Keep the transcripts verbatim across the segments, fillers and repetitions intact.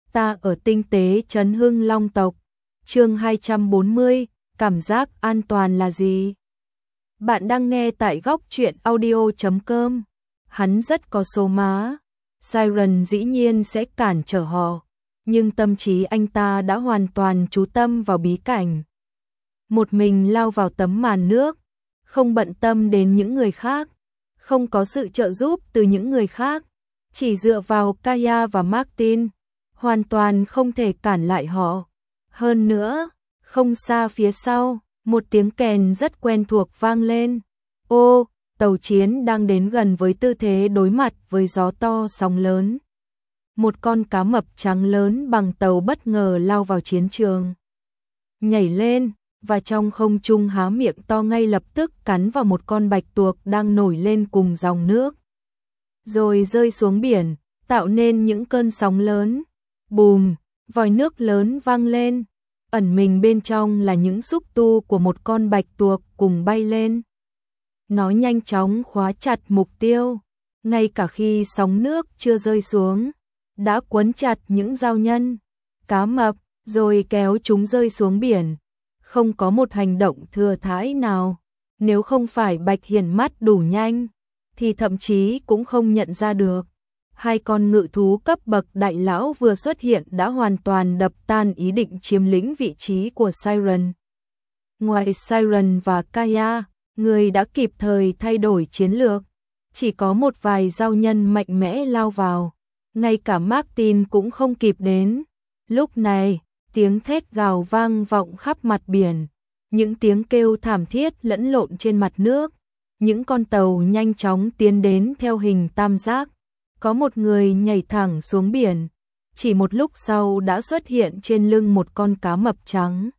Ta ở tinh tế trấn Hưng Long tộc. Chương hai trăm bốn mươi, cảm giác an toàn là gì? Bạn đang nghe tại góc truyện audio chấm com. Hắn rất có số má. Siren dĩ nhiên sẽ cản trở họ, nhưng tâm trí anh ta đã hoàn toàn chú tâm vào bí cảnh. Một mình lao vào tấm màn nước, không bận tâm đến những người khác, không có sự trợ giúp từ những người khác, chỉ dựa vào Kaya và Martin, hoàn toàn không thể cản lại họ. Hơn nữa, không xa phía sau, một tiếng kèn rất quen thuộc vang lên. Ô, tàu chiến đang đến gần với tư thế đối mặt với gió to sóng lớn. Một con cá mập trắng lớn bằng tàu bất ngờ lao vào chiến trường. Nhảy lên, và trong không trung há miệng to ngay lập tức cắn vào một con bạch tuộc đang nổi lên cùng dòng nước. Rồi rơi xuống biển, tạo nên những cơn sóng lớn. Bùm, vòi nước lớn vang lên. Ẩn mình bên trong là những xúc tu của một con bạch tuộc cùng bay lên. Nó nhanh chóng khóa chặt mục tiêu, ngay cả khi sóng nước chưa rơi xuống, đã quấn chặt những giao nhân, cá mập, rồi kéo chúng rơi xuống biển. Không có một hành động thừa thãi nào, nếu không phải Bạch Hiển mắt đủ nhanh, thì thậm chí cũng không nhận ra được. Hai con ngự thú cấp bậc đại lão vừa xuất hiện đã hoàn toàn đập tan ý định chiếm lĩnh vị trí của Siren. Ngoài Siren và Kaya, người đã kịp thời thay đổi chiến lược, chỉ có một vài giao nhân mạnh mẽ lao vào, ngay cả Martin cũng không kịp đến. Lúc này, tiếng thét gào vang vọng khắp mặt biển, những tiếng kêu thảm thiết lẫn lộn trên mặt nước, những con tàu nhanh chóng tiến đến theo hình tam giác. Có một người nhảy thẳng xuống biển, chỉ một lúc sau đã xuất hiện trên lưng một con cá mập trắng.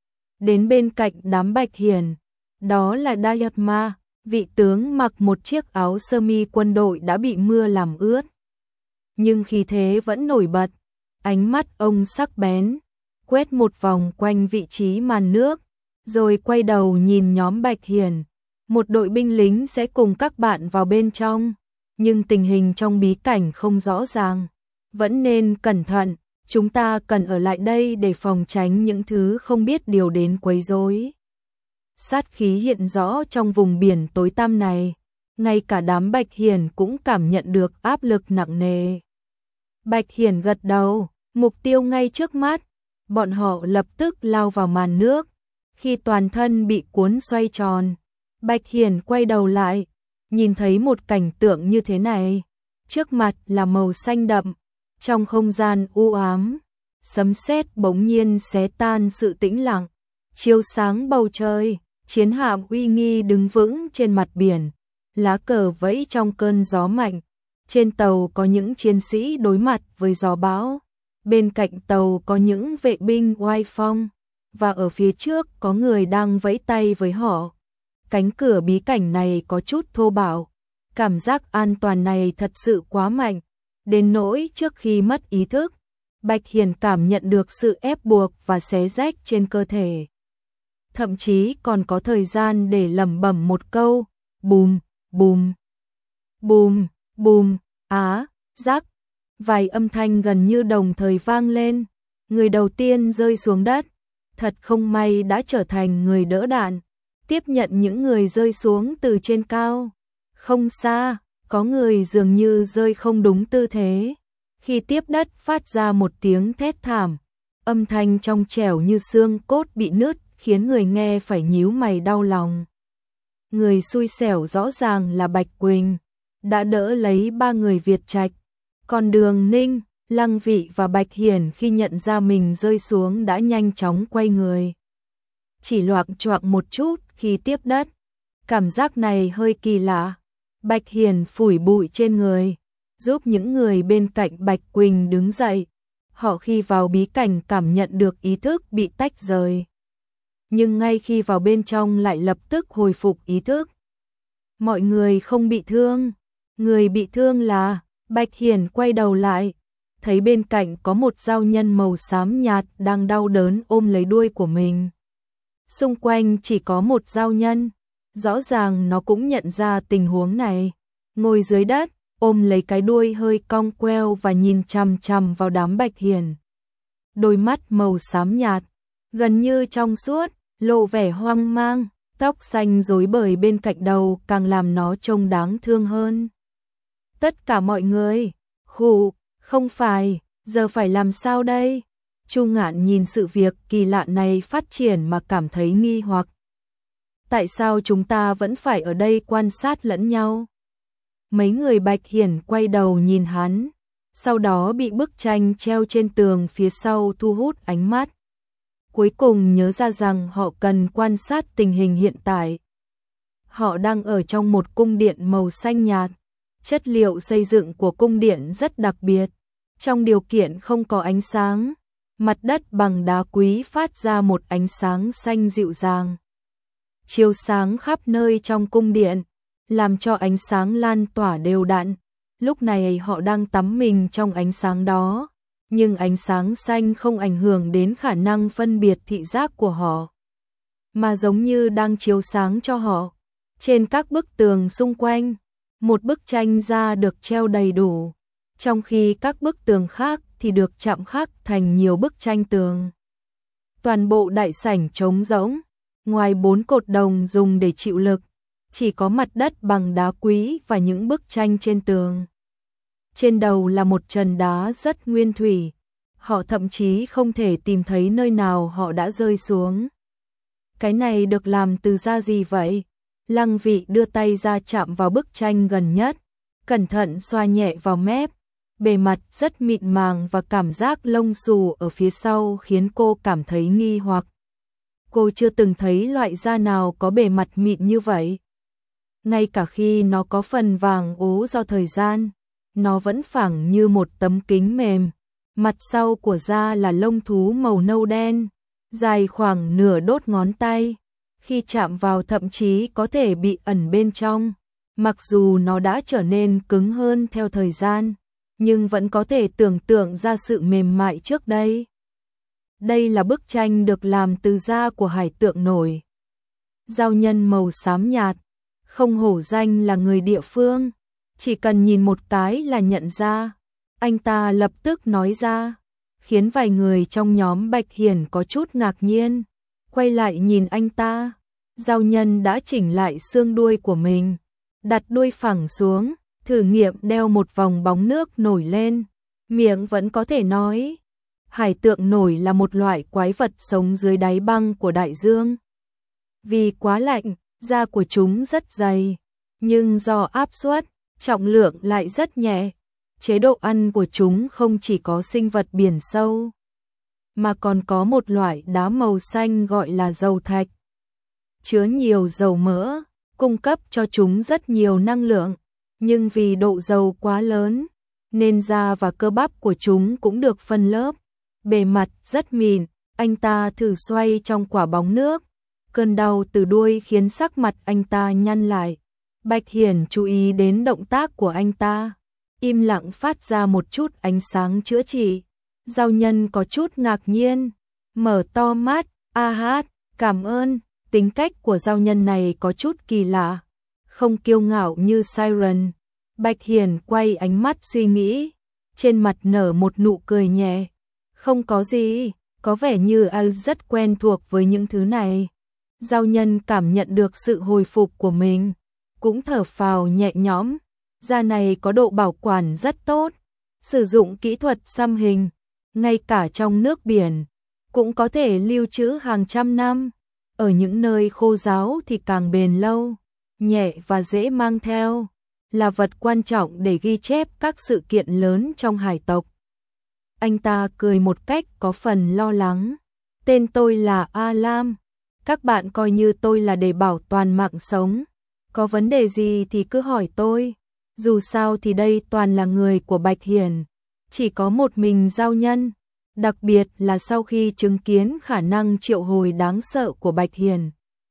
Đến bên cạnh đám Bạch Hiển, đó là Dayatma, vị tướng mặc một chiếc áo sơ mi quân đội đã bị mưa làm ướt. Nhưng khí thế vẫn nổi bật, ánh mắt ông sắc bén, quét một vòng quanh vị trí màn nước, rồi quay đầu nhìn nhóm Bạch Hiển. Một đội binh lính sẽ cùng các bạn vào bên trong, nhưng tình hình trong bí cảnh không rõ ràng. Vẫn nên cẩn thận, chúng ta cần ở lại đây để phòng tránh những thứ không biết điều đến quấy rối. Sát khí hiện rõ trong vùng biển tối tăm này, ngay cả đám Bạch Hiển cũng cảm nhận được áp lực nặng nề. Bạch Hiển gật đầu, mục tiêu ngay trước mắt, bọn họ lập tức lao vào màn nước. Khi toàn thân bị cuốn xoay tròn, Bạch Hiển quay đầu lại, nhìn thấy một cảnh tượng như thế này. Trước mặt là màu xanh đậm, trong không gian u ám, sấm sét bỗng nhiên xé tan sự tĩnh lặng, chiếu sáng bầu trời. Chiến hạm uy nghi đứng vững trên mặt biển, lá cờ vẫy trong cơn gió mạnh. Trên tàu có những chiến sĩ đối mặt với gió bão, bên cạnh tàu có những vệ binh oai phong, và ở phía trước có người đang vẫy tay với họ. Cánh cửa bí cảnh này có chút thô bạo, cảm giác an toàn này thật sự quá mạnh, đến nỗi trước khi mất ý thức, Bạch Hiển cảm nhận được sự ép buộc và xé rách trên cơ thể. Thậm chí còn có thời gian để lẩm bẩm một câu, bùm, bùm, bùm, bùm, á, rắc. Vài âm thanh gần như đồng thời vang lên, người đầu tiên rơi xuống đất, thật không may đã trở thành người đỡ đạn, tiếp nhận những người rơi xuống từ trên cao. Không xa, có người dường như rơi không đúng tư thế, khi tiếp đất phát ra một tiếng thét thảm, âm thanh trong trẻo như xương cốt bị nứt, khiến người nghe phải nhíu mày đau lòng. Người xui xẻo rõ ràng là Bạch Quỳnh, đã đỡ lấy ba người Việt Trạch, còn Đường Ninh, Lăng Vị và Bạch Hiển khi nhận ra mình rơi xuống đã nhanh chóng quay người. Chỉ loạng choạng một chút khi tiếp đất, cảm giác này hơi kỳ lạ. Bạch Hiển phủi bụi trên người, giúp những người bên cạnh Bạch Quỳnh đứng dậy. Họ khi vào bí cảnh cảm nhận được ý thức bị tách rời, nhưng ngay khi vào bên trong lại lập tức hồi phục ý thức. Mọi người không bị thương, người bị thương là... Bạch Hiển quay đầu lại, thấy bên cạnh có một giao nhân màu xám nhạt đang đau đớn ôm lấy đuôi của mình. Xung quanh chỉ có một giao nhân, rõ ràng nó cũng nhận ra tình huống này, ngồi dưới đất, ôm lấy cái đuôi hơi cong queo và nhìn chằm chằm vào đám Bạch Hiển. đôi mắt màu xám nhạt, gần như trong suốt, lộ vẻ hoang mang, tóc xanh rối bời bên cạnh đầu càng làm nó trông đáng thương hơn. Tất cả mọi người, khụ, không phải, giờ phải làm sao đây? Chu Ngạn nhìn sự việc kỳ lạ này phát triển mà cảm thấy nghi hoặc. Tại sao chúng ta vẫn phải ở đây quan sát lẫn nhau? Mấy người Bạch Hiển quay đầu nhìn hắn, sau đó bị bức tranh treo trên tường phía sau thu hút ánh mắt. Cuối cùng nhớ ra rằng họ cần quan sát tình hình hiện tại. Họ đang ở trong một cung điện màu xanh nhạt. Chất liệu xây dựng của cung điện rất đặc biệt. Trong điều kiện không có ánh sáng, mặt đất bằng đá quý phát ra một ánh sáng xanh dịu dàng, chiếu sáng khắp nơi trong cung điện, làm cho ánh sáng lan tỏa đều đặn. Lúc này họ đang tắm mình trong ánh sáng đó, nhưng ánh sáng xanh không ảnh hưởng đến khả năng phân biệt thị giác của họ, mà giống như đang chiếu sáng cho họ. Trên các bức tường xung quanh, một bức tranh da được treo đầy đủ, trong khi các bức tường khác thì được chạm khắc thành nhiều bức tranh tường. Toàn bộ đại sảnh trống rỗng, ngoài bốn cột đồng dùng để chịu lực, chỉ có mặt đất bằng đá quý và những bức tranh trên tường. Trên đầu là một trần đá rất nguyên thủy, họ thậm chí không thể tìm thấy nơi nào họ đã rơi xuống. Cái này được làm từ da gì vậy? Lăng Vị đưa tay ra chạm vào bức tranh gần nhất, cẩn thận xoa nhẹ vào mép. Bề mặt rất mịn màng và cảm giác lông xù ở phía sau khiến cô cảm thấy nghi hoặc. Cô chưa từng thấy loại da nào có bề mặt mịn như vậy. Ngay cả khi nó có phần vàng ố do thời gian, nó vẫn phẳng như một tấm kính mềm. Mặt sau của da là lông thú màu nâu đen, dài khoảng nửa đốt ngón tay. Khi chạm vào thậm chí có thể bị ẩn bên trong. Mặc dù nó đã trở nên cứng hơn theo thời gian, nhưng vẫn có thể tưởng tượng ra sự mềm mại trước đây. Đây là bức tranh được làm từ da của hải tượng nổi. Giao nhân màu xám nhạt, không hổ danh là người địa phương, chỉ cần nhìn một cái là nhận ra. Anh ta lập tức nói ra, khiến vài người trong nhóm Bạch Hiển có chút ngạc nhiên. Quay lại nhìn anh ta, giao nhân đã chỉnh lại xương đuôi của mình, đặt đuôi phẳng xuống, thử nghiệm đeo một vòng bóng nước nổi lên, miệng vẫn có thể nói. Hải tượng nổi là một loại quái vật sống dưới đáy băng của đại dương. Vì quá lạnh, da của chúng rất dày, nhưng do áp suất, trọng lượng lại rất nhẹ. Chế độ ăn của chúng không chỉ có sinh vật biển sâu, mà còn có một loại đá màu xanh gọi là dầu thạch, chứa nhiều dầu mỡ, cung cấp cho chúng rất nhiều năng lượng, nhưng vì độ dầu quá lớn, nên da và cơ bắp của chúng cũng được phân lớp. Bề mặt rất mịn, anh ta thử xoay trong quả bóng nước, cơn đau từ đuôi khiến sắc mặt anh ta nhăn lại. Bạch Hiển chú ý đến động tác của anh ta, im lặng phát ra một chút ánh sáng chữa trị. Giao nhân có chút ngạc nhiên, mở to mắt, a hát, cảm ơn. Tính cách của giao nhân này có chút kỳ lạ, không kiêu ngạo như Siren. Bạch Hiển quay ánh mắt suy nghĩ, trên mặt nở một nụ cười nhẹ. Không có gì, có vẻ như anh rất quen thuộc với những thứ này. Giao nhân cảm nhận được sự hồi phục của mình, cũng thở phào nhẹ nhõm. Da này có độ bảo quản rất tốt, sử dụng kỹ thuật xăm hình, ngay cả trong nước biển, cũng có thể lưu trữ hàng trăm năm. Ở những nơi khô ráo thì càng bền lâu, nhẹ và dễ mang theo, là vật quan trọng để ghi chép các sự kiện lớn trong hải tộc. Anh ta cười một cách có phần lo lắng. Tên tôi là A Lam, các bạn coi như tôi là để bảo toàn mạng sống. Có vấn đề gì thì cứ hỏi tôi, dù sao thì đây toàn là người của Bạch Hiển, chỉ có một mình giao nhân. Đặc biệt là sau khi chứng kiến khả năng triệu hồi đáng sợ của Bạch Hiển,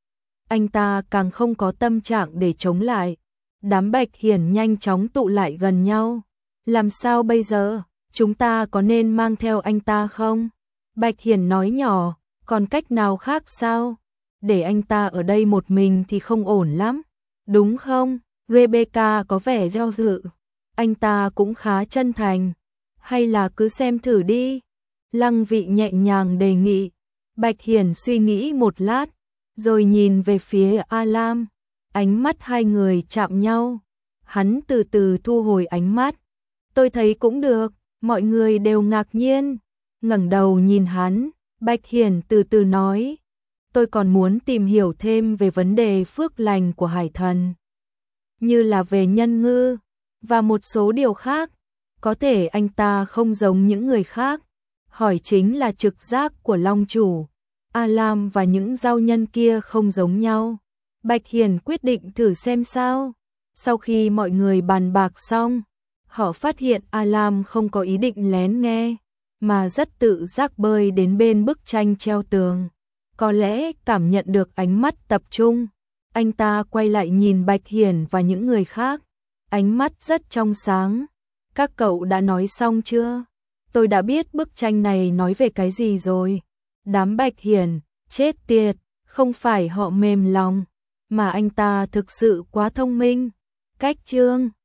anh ta càng không có tâm trạng để chống lại. Đám Bạch Hiển nhanh chóng tụ lại gần nhau. Làm sao bây giờ? Chúng ta có nên mang theo anh ta không? Bạch Hiển nói nhỏ, còn cách nào khác sao? Để anh ta ở đây một mình thì không ổn lắm, đúng không? Rebecca có vẻ do dự. Anh ta cũng khá chân thành. Hay là cứ xem thử đi. Lăng Vị nhẹ nhàng đề nghị. Bạch Hiển suy nghĩ một lát, rồi nhìn về phía A Lam, ánh mắt hai người chạm nhau. Hắn từ từ thu hồi ánh mắt. Tôi thấy cũng được, mọi người đều ngạc nhiên, ngẩng đầu nhìn hắn, Bạch Hiển từ từ nói, tôi còn muốn tìm hiểu thêm về vấn đề phước lành của hải thần, như là về nhân ngư, và một số điều khác, có thể anh ta không giống những người khác, hỏi chính là trực giác của Long Chủ, A Lam và những giao nhân kia không giống nhau. Bạch Hiển quyết định thử xem sao. Sau khi mọi người bàn bạc xong, họ phát hiện A Lam không có ý định lén nghe, mà rất tự giác bơi đến bên bức tranh treo tường. Có lẽ cảm nhận được ánh mắt tập trung, anh ta quay lại nhìn Bạch Hiển và những người khác, ánh mắt rất trong sáng. Các cậu đã nói xong chưa? Tôi đã biết bức tranh này nói về cái gì rồi. Đám Bạch Hiển, chết tiệt, không phải họ mềm lòng, mà anh ta thực sự quá thông minh. Cách chương